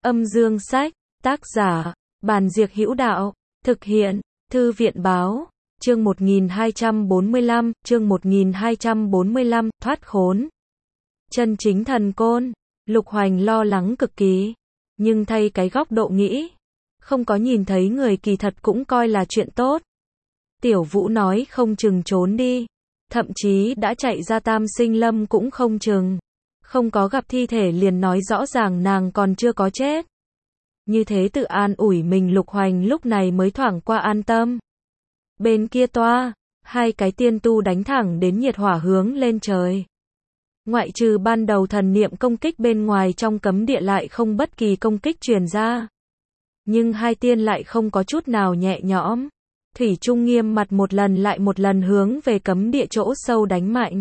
Âm dương sách, tác giả, Bàn Diệc Hữu Đạo, thực hiện, Thư viện báo, chương 1245, thoát khốn. Chân chính thần côn, Lục Hoành lo lắng cực kỳ, nhưng thay cái góc độ nghĩ, không có nhìn thấy người kỳ thật cũng coi là chuyện tốt. Tiểu Vũ nói không chừng trốn đi, thậm chí đã chạy ra Tam Sinh Lâm cũng không chừng. Không có gặp thi thể liền nói rõ ràng nàng còn chưa có chết. Như thế tự an ủi mình, Lục Hoành lúc này mới thoảng qua an tâm. Bên kia toa, hai cái tiên tu đánh thẳng đến nhiệt hỏa hướng lên trời. Ngoại trừ ban đầu thần niệm công kích bên ngoài, trong cấm địa lại không bất kỳ công kích truyền ra. Nhưng hai tiên lại không có chút nào nhẹ nhõm. Thủy chung nghiêm mặt một lần lại một lần hướng về cấm địa chỗ sâu đánh mạnh.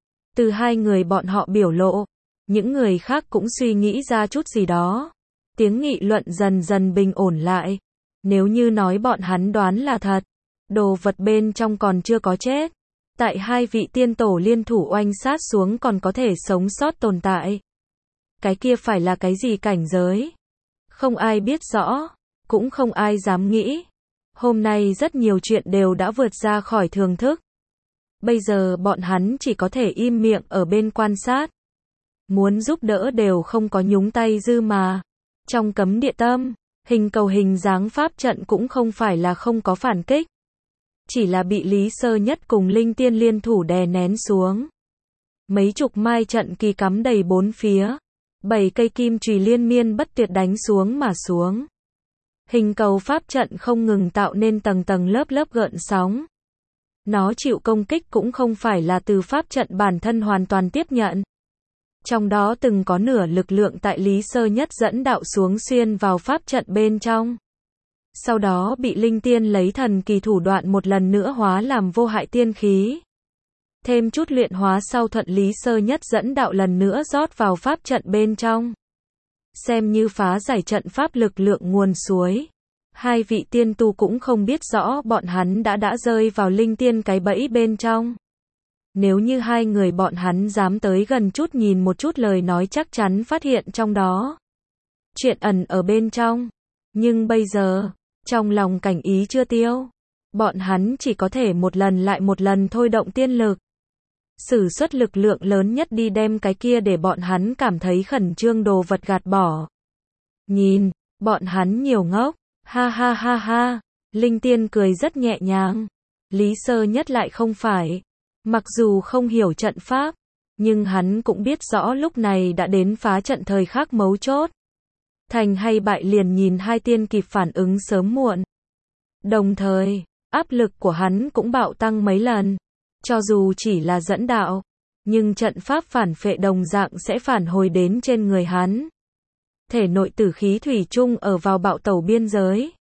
Từ hai người bọn họ biểu lộ, những người khác cũng suy nghĩ ra chút gì đó. Tiếng nghị luận dần dần bình ổn lại. Nếu như nói bọn hắn đoán là thật, đồ vật bên trong còn chưa có chết. Tại hai vị tiên tổ liên thủ oanh sát xuống còn có thể sống sót tồn tại. Cái kia phải là cái gì cảnh giới? Không ai biết rõ, cũng không ai dám nghĩ. Hôm nay rất nhiều chuyện đều đã vượt ra khỏi thường thức. Bây giờ bọn hắn chỉ có thể im miệng ở bên quan sát. Muốn giúp đỡ đều không có nhúng tay dư mà. Trong cấm địa tâm, hình cầu hình dáng pháp trận cũng không phải là không có phản kích. Chỉ là bị Lý Sơ Nhất cùng Linh Tiên liên thủ đè nén xuống. Mấy chục mai trận kỳ cắm đầy bốn phía. 7 cây kim chùy liên miên bất tuyệt đánh xuống mà xuống. Hình cầu pháp trận không ngừng tạo nên tầng tầng lớp lớp gợn sóng. Nó chịu công kích cũng không phải là từ pháp trận bản thân hoàn toàn tiếp nhận. Trong đó từng có nửa lực lượng tại Lý Sơ Nhất dẫn đạo xuống xuyên vào pháp trận bên trong. Sau đó bị Linh Tiên lấy thần kỳ thủ đoạn một lần nữa hóa làm vô hại tiên khí. Thêm chút luyện hóa sau thuận Lý Sơ Nhất dẫn đạo lần nữa rót vào pháp trận bên trong. Xem như phá giải trận pháp lực lượng nguồn suối. Hai vị tiên tu cũng không biết rõ bọn hắn đã rơi vào Linh Tiên cái bẫy bên trong. Nếu như hai người bọn hắn dám tới gần chút nhìn một chút lời nói chắc chắn phát hiện trong đó chuyện ẩn ở bên trong. Nhưng bây giờ, trong lòng cảnh ý chưa tiêu, bọn hắn chỉ có thể một lần lại một lần thôi động tiên lực. Sử xuất lực lượng lớn nhất đi đem cái kia để bọn hắn cảm thấy khẩn trương đồ vật gạt bỏ. Nhìn, bọn hắn nhiều ngốc, ha ha ha ha, Linh Tiên cười rất nhẹ nhàng. Lý Sơ Nhất lại không phải. Mặc dù không hiểu trận pháp, nhưng hắn cũng biết rõ lúc này đã đến phá trận thời khắc mấu chốt. Thành hay bại liền nhìn hai tiên kịp phản ứng sớm muộn. Đồng thời, áp lực của hắn cũng bạo tăng mấy lần. Cho dù chỉ là dẫn đạo, nhưng trận pháp phản phệ đồng dạng sẽ phản hồi đến trên người hắn. Thể nội tử khí thủy chung ở vào bạo tẩu biên giới.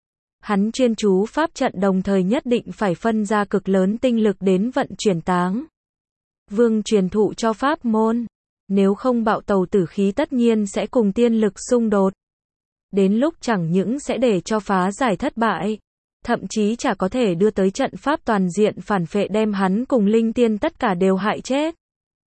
Hắn chuyên chú pháp trận đồng thời nhất định phải phân ra cực lớn tinh lực đến vận chuyển táng. Vương truyền thụ cho pháp môn. Nếu không bạo tẩu tử khí tất nhiên sẽ cùng tiên lực xung đột. Đến lúc chẳng những sẽ để cho phá giải thất bại. Thậm chí chả có thể đưa tới trận pháp toàn diện phản phệ đem hắn cùng Linh Tiên tất cả đều hại chết.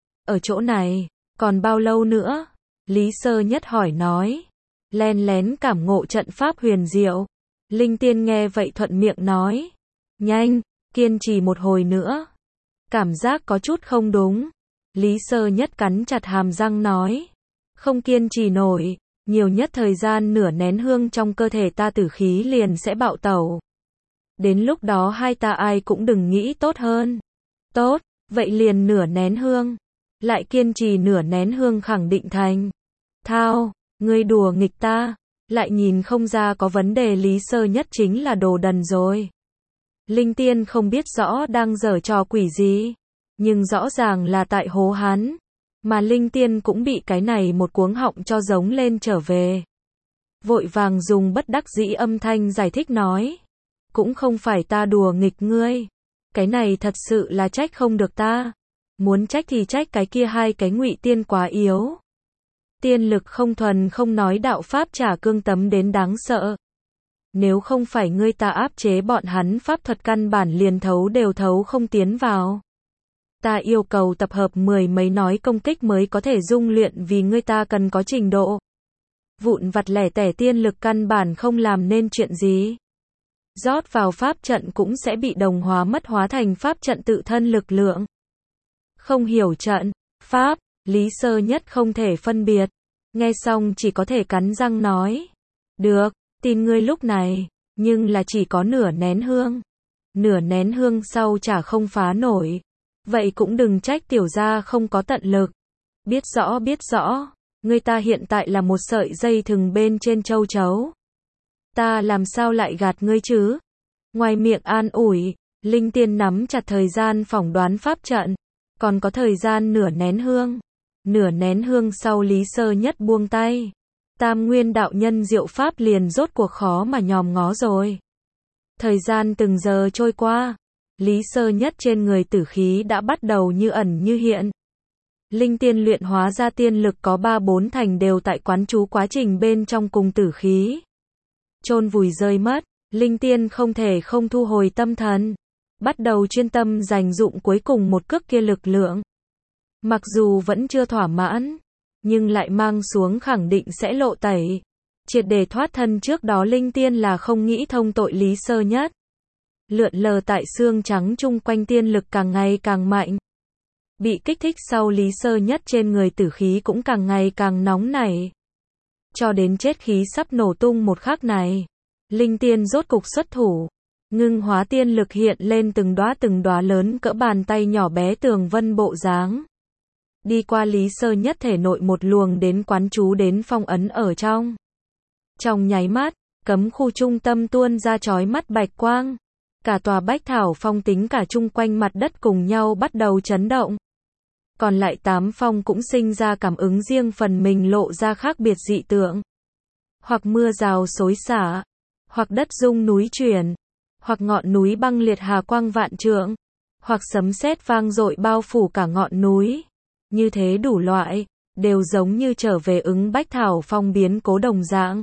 Ở chỗ này, còn bao lâu nữa? Lý Sơ Nhất hỏi nói. Len lén cảm ngộ trận pháp huyền diệu. Linh Tiên nghe vậy thuận miệng nói. Nhanh, kiên trì một hồi nữa. Cảm giác có chút không đúng. Lý Sơ Nhất cắn chặt hàm răng nói. Không kiên trì nổi, nhiều nhất thời gian nửa nén hương trong cơ thể ta tử khí liền sẽ bạo tẩu. Đến lúc đó hai ta ai cũng đừng nghĩ tốt hơn. Tốt, vậy liền nửa nén hương. Lại kiên trì nửa nén hương khẳng định thành. Thao, ngươi đùa nghịch ta. Lại nhìn không ra có vấn đề. Lý Sơ Nhất chính là đồ đần rồi. Linh Tiên không biết rõ đang giở trò quỷ gì. Nhưng rõ ràng là tại hố hắn. Mà Linh Tiên cũng bị cái này một cuống họng cho giống lên trở về. Vội vàng dùng bất đắc dĩ âm thanh giải thích nói. Cũng không phải ta đùa nghịch ngươi. Cái này thật sự là trách không được ta. Muốn trách thì trách cái kia hai cái ngụy tiên quá yếu. Tiên lực không thuần không nói đạo pháp trả cương tấm đến đáng sợ. Nếu không phải ngươi ta áp chế bọn hắn pháp thuật căn bản liền thấu đều thấu không tiến vào. Ta yêu cầu tập hợp 10 mấy nói công kích mới có thể dung luyện vì ngươi ta cần có trình độ. Vụn vặt lẻ tẻ tiên lực căn bản không làm nên chuyện gì. Rót vào pháp trận cũng sẽ bị đồng hóa mất, hóa thành pháp trận tự thân lực lượng. Không hiểu trận, pháp, Lý Sơ Nhất không thể phân biệt. Nghe xong chỉ có thể cắn răng nói. Được, tin ngươi lúc này, nhưng là chỉ có nửa nén hương. Nửa nén hương sau chả không phá nổi. Vậy cũng đừng trách tiểu gia không có tận lực. Biết rõ, ngươi ta hiện tại là một sợi dây thừng bên trên châu chấu. Ta làm sao lại gạt ngươi chứ? Ngoài miệng an ủi, Linh Tiên nắm chặt thời gian phỏng đoán pháp trận. Còn có thời gian nửa nén hương. Nửa nén hương sau Lý Sơ Nhất buông tay. Tam Nguyên đạo nhân diệu pháp liền rốt cuộc khó mà nhòm ngó rồi. Thời gian từng giờ trôi qua. Lý Sơ Nhất trên người tử khí đã bắt đầu như ẩn như hiện. Linh Tiên luyện hóa ra tiên lực có 3-4 thành đều tại quán chú quá trình bên trong cùng tử khí. Chôn vùi rơi mất, Linh Tiên không thể không thu hồi tâm thần. Bắt đầu chuyên tâm dành dụng cuối cùng một cước kia lực lượng. Mặc dù vẫn chưa thỏa mãn, nhưng lại mang xuống khẳng định sẽ lộ tẩy. Triệt để thoát thân trước đó Linh Tiên là không nghĩ thông tội Lý Sơ Nhất. Lượn lờ tại xương trắng chung quanh tiên lực càng ngày càng mạnh. Bị kích thích sau Lý Sơ Nhất trên người tử khí cũng càng ngày càng nóng nảy. Cho đến chết khí sắp nổ tung một khắc này. Linh Tiên rốt cục xuất thủ. Ngưng hóa tiên lực hiện lên từng đóa lớn cỡ bàn tay nhỏ bé tường vân bộ dáng. Đi qua Lý Sơ Nhất thể nội một luồng đến quán chú đến phong ấn ở trong. Trong nháy mắt, cấm khu trung tâm tuôn ra chói mắt bạch quang. Cả tòa Bách Thảo Phong tính cả chung quanh mặt đất cùng nhau bắt đầu chấn động. Còn lại 8 phong cũng sinh ra cảm ứng riêng phần mình lộ ra khác biệt dị tượng. Hoặc mưa rào xối xả, hoặc đất rung núi chuyển, hoặc ngọn núi băng liệt hà quang vạn trượng, hoặc sấm sét vang dội bao phủ cả ngọn núi. Như thế đủ loại, đều giống như trở về ứng Bách Thảo Phong biến cố đồng dạng.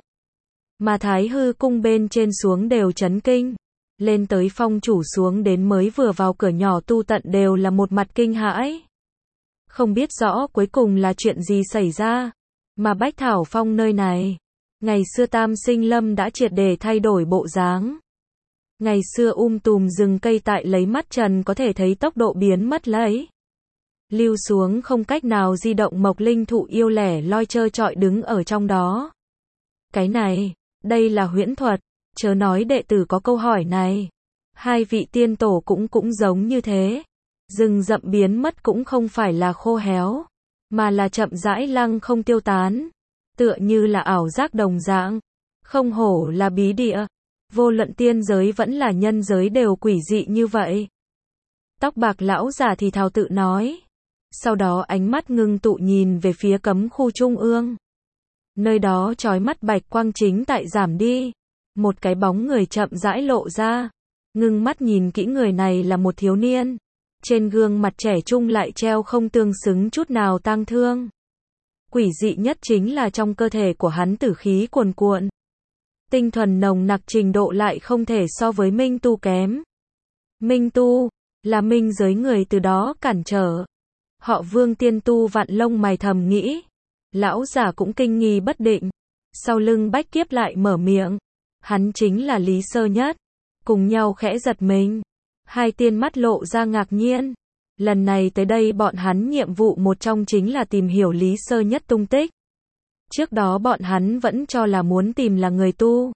Mà Thái Hư cung bên trên xuống đều chấn kinh. Lên tới phong chủ xuống đến mới vừa vào cửa nhỏ tu tận đều là một mặt kinh hãi. Không biết rõ cuối cùng là chuyện gì xảy ra. Mà Bách Thảo Phong nơi này, ngày xưa Tam Sinh Lâm đã triệt để thay đổi bộ dáng. Ngày xưa tùm rừng cây tại lấy mắt trần có thể thấy tốc độ biến mất lấy. Lưu xuống không cách nào di động mộc linh thụ yêu lẻ loi trơ trọi đứng ở trong đó. Cái này, đây là huyễn thuật, chớ nói đệ tử có câu hỏi này. Hai vị tiên tổ cũng giống như thế. Rừng rậm biến mất cũng không phải là khô héo, mà là chậm rãi lăng không tiêu tán. Tựa như là ảo giác đồng dạng. Không hổ là bí địa. Vô luận tiên giới vẫn là nhân giới đều quỷ dị như vậy. Tóc bạc lão già thì thào tự nói. Sau đó ánh mắt ngưng tụ nhìn về phía cấm khu trung ương. Nơi đó chói mắt bạch quang chính tại giảm đi. Một cái bóng người chậm rãi lộ ra. Ngưng mắt nhìn kỹ người này là một thiếu niên. Trên gương mặt trẻ trung lại treo không tương xứng chút nào tang thương. Quỷ dị nhất chính là trong cơ thể của hắn tử khí cuồn cuộn. Tinh thuần nồng nặc trình độ lại không thể so với Minh Tu kém. Minh Tu, là minh giới người từ đó cản trở. Họ Vương tiên tu vạn lông mày thầm nghĩ. Lão giả cũng kinh nghi bất định. Sau lưng Bách Kiếp lại mở miệng. Hắn chính là Lý Sơ Nhất. Cùng nhau khẽ giật mình. Hai tiên mắt lộ ra ngạc nhiên. Lần này tới đây bọn hắn nhiệm vụ một trong chính là tìm hiểu Lý Sơ Nhất tung tích. Trước đó bọn hắn vẫn cho là muốn tìm là người tu.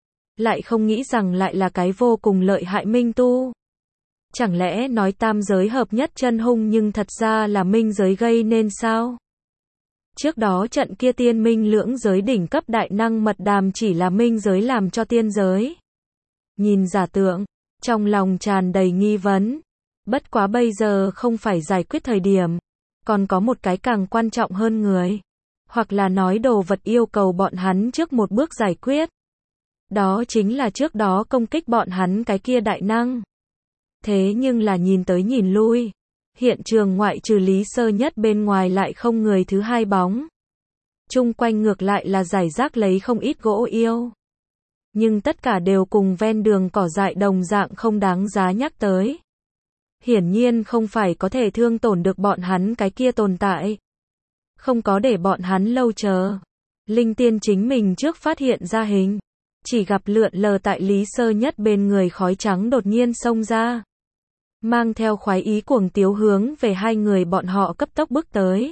Lại không nghĩ rằng lại là cái vô cùng lợi hại minh tu. Chẳng lẽ nói tam giới hợp nhất chân hung nhưng thật ra là minh giới gây nên sao? Trước đó trận kia tiên minh lưỡng giới đỉnh cấp đại năng mật đàm chỉ là minh giới làm cho tiên giới. Nhìn giả tượng, trong lòng tràn đầy nghi vấn. Bất quá bây giờ không phải giải quyết thời điểm. Còn có một cái càng quan trọng hơn người. Hoặc là nói đồ vật yêu cầu bọn hắn trước một bước giải quyết. Đó chính là trước đó công kích bọn hắn cái kia đại năng. Thế nhưng là nhìn tới nhìn lui. Hiện trường ngoại trừ Lý Sơ Nhất bên ngoài lại không người thứ hai bóng. Chung quanh ngược lại là giải rác lấy không ít gỗ yêu. Nhưng tất cả đều cùng ven đường cỏ dại đồng dạng không đáng giá nhắc tới. Hiển nhiên không phải có thể thương tổn được bọn hắn cái kia tồn tại. Không có để bọn hắn lâu chờ. Linh Tiên chính mình trước phát hiện ra hình. Chỉ gặp lượn lờ tại Lý Sơ Nhất bên người khói trắng đột nhiên xông ra. Mang theo khoái ý cuồng tiếu hướng về hai người bọn họ cấp tốc bước tới.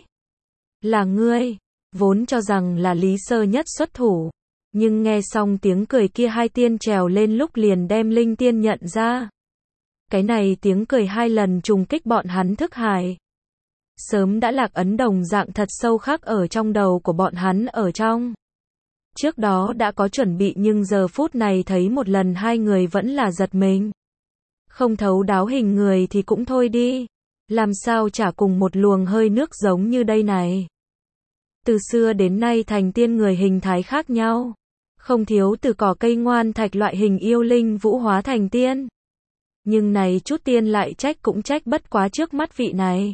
Là ngươi, vốn cho rằng là Lý Sơ Nhất xuất thủ. Nhưng nghe xong tiếng cười kia hai tiên trèo lên lúc liền đem Linh Tiên nhận ra. Cái này tiếng cười hai lần trùng kích bọn hắn thức hải. Sớm đã lạc ấn đồng dạng thật sâu khắc ở trong đầu của bọn hắn ở trong. Trước đó đã có chuẩn bị nhưng giờ phút này thấy một lần hai người vẫn là giật mình. Không thấu đáo hình người thì cũng thôi đi. Làm sao chả cùng một luồng hơi nước giống như đây này. Từ xưa đến nay thành tiên người hình thái khác nhau. Không thiếu từ cỏ cây ngoan thạch loại hình yêu linh vũ hóa thành tiên. Nhưng này chút tiên lại trách cũng trách bất quá trước mắt vị này.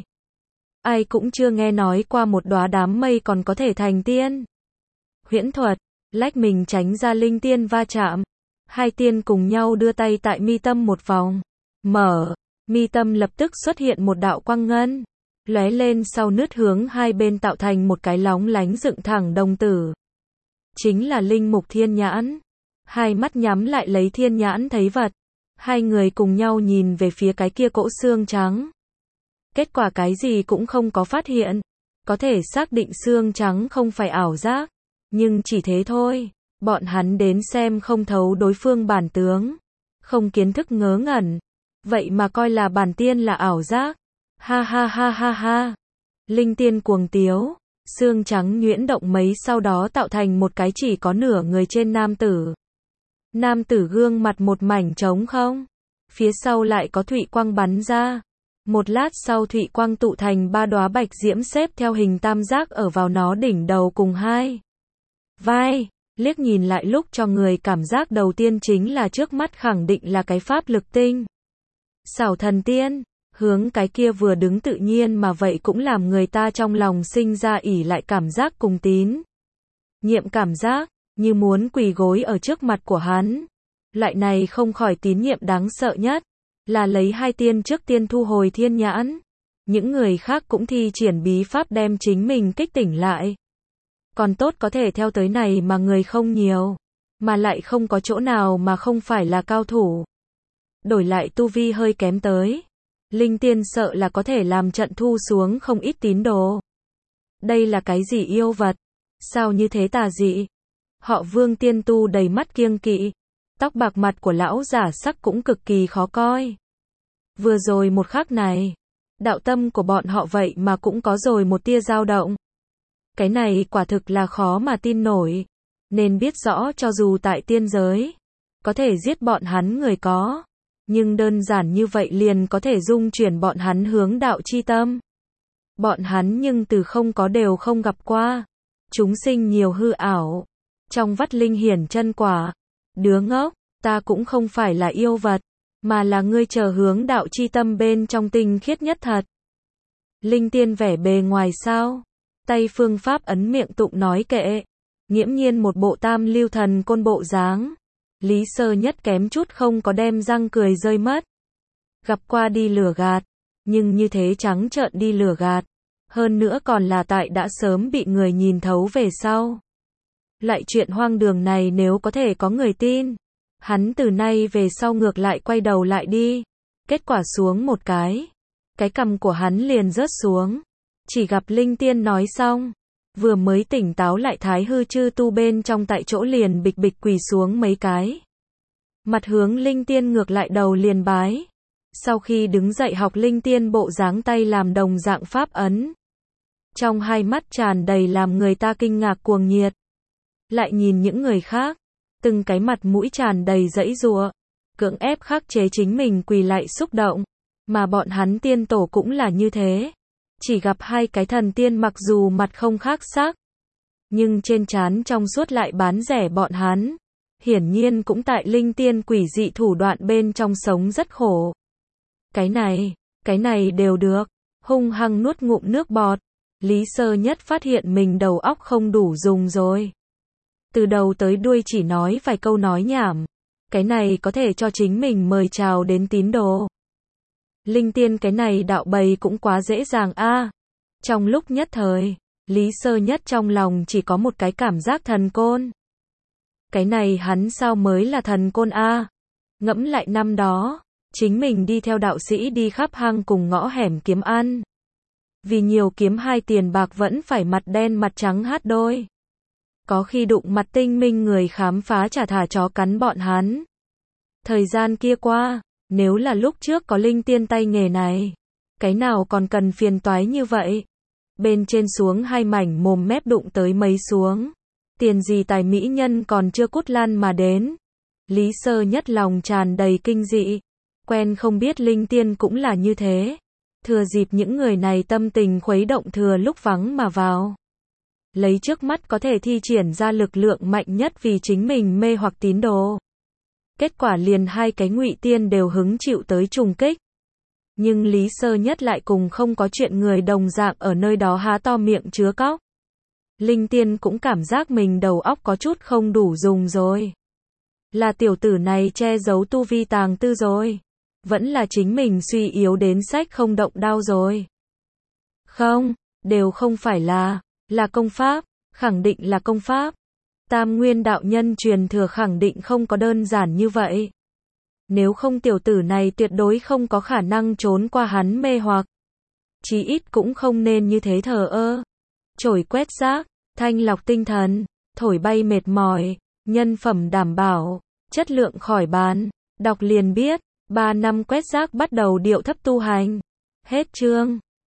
Ai cũng chưa nghe nói qua một đóa đám mây còn có thể thành tiên. Huyễn thuật, lách mình tránh ra Linh Tiên va chạm. Hai tiên cùng nhau đưa tay tại mi tâm một vòng. Mở, mi tâm lập tức xuất hiện một đạo quang ngân. Lóe lên sau nứt hướng hai bên tạo thành một cái lóng lánh dựng thẳng đồng tử. Chính là linh mục thiên nhãn. Hai mắt nhắm lại lấy thiên nhãn thấy vật. Hai người cùng nhau nhìn về phía cái kia cỗ xương trắng. Kết quả cái gì cũng không có phát hiện. Có thể xác định xương trắng không phải ảo giác. Nhưng chỉ thế thôi. Bọn hắn đến xem không thấu đối phương bản tướng. Không kiến thức ngớ ngẩn. Vậy mà coi là bản tiên là ảo giác. Ha ha ha ha ha. Linh Tiên cuồng tiếu. Xương trắng nhuyễn động mấy sau đó tạo thành một cái chỉ có nửa người trên nam tử. Nam tử gương mặt một mảnh trống không. Phía sau lại có thụy quang bắn ra. Một lát sau thụy quang tụ thành ba đóa bạch diễm xếp theo hình tam giác ở vào nó đỉnh đầu cùng hai vai. Liếc nhìn lại lúc cho người cảm giác đầu tiên chính là trước mắt khẳng định là cái pháp lực tinh. Xảo thần tiên. Hướng cái kia vừa đứng tự nhiên mà vậy cũng làm người ta trong lòng sinh ra ỷ lại cảm giác cùng tín nhiệm cảm giác, như muốn quỳ gối ở trước mặt của hắn. Loại này không khỏi tín nhiệm đáng sợ nhất, là lấy hai tiên trước tiên thu hồi thiên nhãn. Những người khác cũng thi triển bí pháp đem chính mình kích tỉnh lại. Còn tốt có thể theo tới này mà người không nhiều, mà lại không có chỗ nào mà không phải là cao thủ. Đổi lại tu vi hơi kém tới. Linh Tiên sợ là có thể làm trận thu xuống không ít tín đồ. Đây là cái gì yêu vật? Sao như thế tà dị? Họ Vương tiên tu đầy mắt kiêng kỵ. Tóc bạc mặt của lão giả sắc cũng cực kỳ khó coi. Vừa rồi một khắc này, đạo tâm của bọn họ vậy mà cũng có rồi một tia dao động. Cái này quả thực là khó mà tin nổi. Nên biết rõ cho dù tại tiên giới, có thể giết bọn hắn người có. Nhưng đơn giản như vậy liền có thể dung chuyển bọn hắn hướng đạo chi tâm. Bọn hắn nhưng từ không có đều không gặp qua. Chúng sinh nhiều hư ảo. Trong vắt linh hiển chân quả. Đứa ngốc, ta cũng không phải là yêu vật, mà là ngươi chờ hướng đạo chi tâm bên trong tinh khiết nhất thật. Linh Tiên vẻ bề ngoài sao? Tay phương pháp ấn miệng tụng nói kệ. Nghiễm nhiên một bộ tam lưu thần côn bộ dáng. Lý Sơ Nhất kém chút không có đem răng cười rơi mất. Gặp qua đi lừa gạt, nhưng như thế trắng trợn đi lừa gạt. Hơn nữa còn là tại đã sớm bị người nhìn thấu về sau. Lại chuyện hoang đường này nếu có thể có người tin. Hắn từ nay về sau ngược lại quay đầu lại đi. Kết quả xuống một cái cằm của hắn liền rớt xuống. Chỉ gặp Linh Tiên nói xong. Vừa mới tỉnh táo lại Thái Hư Chư Tu bên trong tại chỗ liền bịch bịch quỳ xuống mấy cái. Mặt hướng Linh Tiên ngược lại đầu liền bái. Sau khi đứng dậy học Linh Tiên bộ dáng tay làm đồng dạng pháp ấn. Trong hai mắt tràn đầy làm người ta kinh ngạc cuồng nhiệt. Lại nhìn những người khác, từng cái mặt mũi tràn đầy giãy giụa, cưỡng ép khắc chế chính mình quỳ lại xúc động. Mà bọn hắn tiên tổ cũng là như thế. Chỉ gặp hai cái thần tiên mặc dù mặt không khác sắc, nhưng trên trán trong suốt lại bán rẻ bọn hắn. Hiển nhiên cũng tại Linh Tiên quỷ dị thủ đoạn bên trong sống rất khổ. Cái này đều được. Hung hăng nuốt ngụm nước bọt. Lý Sơ Nhất phát hiện mình đầu óc không đủ dùng rồi. Từ đầu tới đuôi chỉ nói vài câu nói nhảm. Cái này có thể cho chính mình mời chào đến tín đồ. Linh Tiên cái này đạo bày cũng quá dễ dàng a. Trong lúc nhất thời, Lý Sơ Nhất trong lòng chỉ có một cái cảm giác thần côn. Cái này hắn sao mới là thần côn a? Ngẫm lại năm đó, chính mình đi theo đạo sĩ đi khắp hang cùng ngõ hẻm kiếm ăn. Vì nhiều kiếm 2 tiền bạc vẫn phải mặt đen mặt trắng hát đôi. Có khi đụng mặt tinh minh người khám phá chả thả chó cắn bọn hắn. Thời gian kia qua, nếu là lúc trước có linh tiên tay nghề này, cái nào còn cần phiền toái như vậy. Bên trên xuống 2 mảnh mồm mép đụng tới mấy xuống. Tiền gì tài mỹ nhân còn chưa cút lan mà đến. Lý Sơ Nhất lòng tràn đầy kinh dị. Quen không biết linh tiên cũng là như thế. Thừa dịp những người này tâm tình khuấy động thừa lúc vắng mà vào. Lấy trước mắt có thể thi triển ra lực lượng mạnh nhất vì chính mình mê hoặc tín đồ. Kết quả liền 2 cái ngụy tiên đều hứng chịu tới trùng kích. Nhưng Lý Sơ Nhất lại cùng không có chuyện người đồng dạng ở nơi đó há to miệng chứa cóc. Linh tiên cũng cảm giác mình đầu óc có chút không đủ dùng rồi. Là tiểu tử này che giấu tu vi tàng tư rồi. Vẫn là chính mình suy yếu đến sách không động đao rồi. Không, đều không phải là công pháp, khẳng định là công pháp. Tam Nguyên đạo nhân truyền thừa khẳng định không có đơn giản như vậy. Nếu không tiểu tử này tuyệt đối không có khả năng trốn qua hắn mê hoặc. Chí ít cũng không nên như thế thờ ơ. Chổi quét rác, thanh lọc tinh thần, thổi bay mệt mỏi, nhân phẩm đảm bảo, chất lượng khỏi bàn. Đọc liền biết, 3 năm quét rác bắt đầu điệu thấp tu hành. Hết chương.